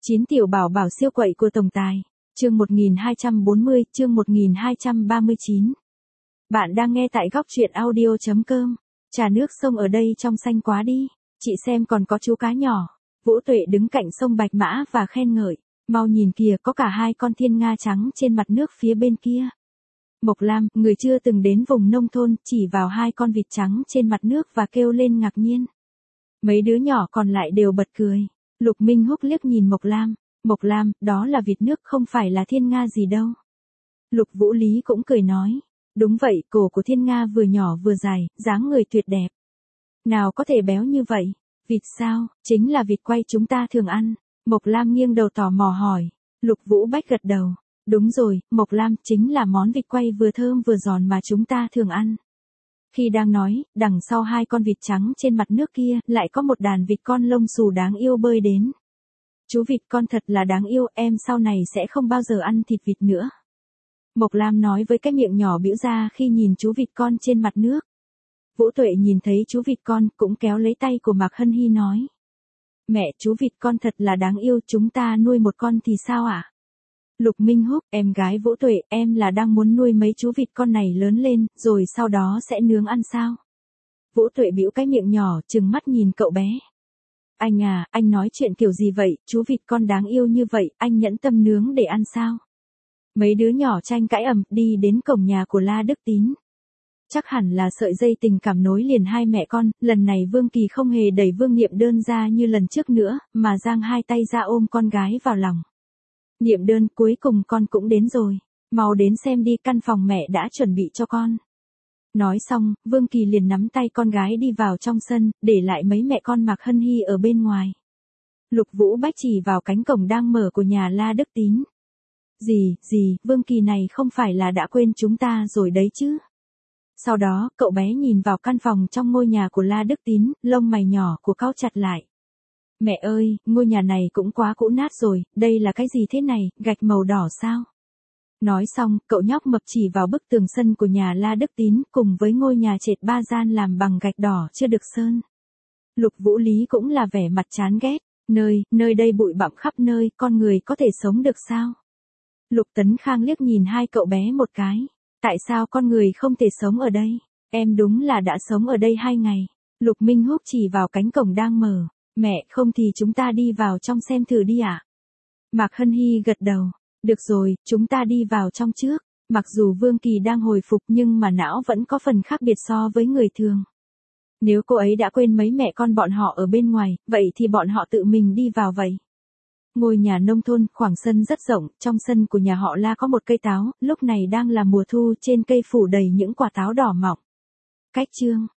9 tiểu bảo bảo siêu quậy của tổng tài. Chương 1240, chương 1239. Bạn đang nghe tại góc truyện audio.com. Trà nước sông ở đây trong xanh quá đi. Chị xem còn có chú cá nhỏ. Vũ Tuệ đứng cạnh sông Bạch Mã và khen ngợi. Mau nhìn kìa, có cả hai con thiên nga trắng trên mặt nước phía bên kia. Mộc Lam, người chưa từng đến vùng nông thôn, chỉ vào hai con vịt trắng trên mặt nước và kêu lên ngạc nhiên. Mấy đứa nhỏ còn lại đều bật cười. Lục Minh Húc liếc nhìn Mộc Lam. Mộc Lam, đó là vịt nước không phải là thiên nga gì đâu. Lục Vũ Lý cũng cười nói. Đúng vậy, cổ của thiên nga vừa nhỏ vừa dài, dáng người tuyệt đẹp. Nào có thể béo như vậy? Vịt sao? Chính là vịt quay chúng ta thường ăn. Mộc Lam nghiêng đầu tò mò hỏi. Lục Vũ Bách gật đầu. Đúng rồi, Mộc Lam, chính là món vịt quay vừa thơm vừa giòn mà chúng ta thường ăn. Khi đang nói, đằng sau hai con vịt trắng trên mặt nước kia, lại có một đàn vịt con lông xù đáng yêu bơi đến. Chú vịt con thật là đáng yêu, em sau này sẽ không bao giờ ăn thịt vịt nữa. Mộc Lam nói với cái miệng nhỏ bĩu ra khi nhìn chú vịt con trên mặt nước. Vũ Tuệ nhìn thấy chú vịt con, cũng kéo lấy tay của Mạc Hân Hy nói. Mẹ, chú vịt con thật là đáng yêu, chúng ta nuôi một con thì sao ạ? Lục Minh Húc, em gái Vũ Tuệ, em là đang muốn nuôi mấy chú vịt con này lớn lên, rồi sau đó sẽ nướng ăn sao? Vũ Tuệ bĩu cái miệng nhỏ, trừng mắt nhìn cậu bé. Anh à, anh nói chuyện kiểu gì vậy, chú vịt con đáng yêu như vậy, anh nhẫn tâm nướng để ăn sao? Mấy đứa nhỏ tranh cãi ầm, đi đến cổng nhà của La Đức Tín. Chắc hẳn là sợi dây tình cảm nối liền hai mẹ con, lần này Vương Kỳ không hề đẩy Vương Niệm Đơn ra như lần trước nữa, mà giang hai tay ra ôm con gái vào lòng. Niệm Đơn, cuối cùng con cũng đến rồi, mau đến xem đi, căn phòng mẹ đã chuẩn bị cho con. Nói xong, Vương Kỳ liền nắm tay con gái đi vào trong sân, để lại mấy mẹ con Mạc Hân Hy ở bên ngoài. Lục Vũ Bách chỉ vào cánh cổng đang mở của nhà La Đức Tín. Gì, Vương Kỳ này không phải là đã quên chúng ta rồi đấy chứ? Sau đó, cậu bé nhìn vào căn phòng trong ngôi nhà của La Đức Tín, lông mày nhỏ của cau chặt lại. Mẹ ơi, ngôi nhà này cũng quá cũ nát rồi, đây là cái gì thế này, gạch màu đỏ sao? Nói xong, cậu nhóc mập chỉ vào bức tường sân của nhà La Đức Tín cùng với ngôi nhà trệt 3 gian làm bằng gạch đỏ chưa được sơn. Lục Vũ Lý cũng là vẻ mặt chán ghét, nơi đây bụi bặm khắp nơi, con người có thể sống được sao? Lục Tấn Khang liếc nhìn hai cậu bé một cái. Tại sao con người không thể sống ở đây? Em đúng là đã sống ở đây 2 ngày. Lục Minh Húc chỉ vào cánh cổng đang mở. Mẹ, không thì chúng ta đi vào trong xem thử đi ạ. Mạc Hân Hy gật đầu. Được rồi, chúng ta đi vào trong trước. Mặc dù Vương Kỳ đang hồi phục nhưng mà não vẫn có phần khác biệt so với người thường. Nếu cô ấy đã quên mấy mẹ con bọn họ ở bên ngoài, vậy thì bọn họ tự mình đi vào vậy. Ngôi nhà nông thôn, khoảng sân rất rộng, trong sân của nhà họ La có một cây táo, lúc này đang là mùa thu, trên cây phủ đầy những quả táo đỏ mọng. Cách chương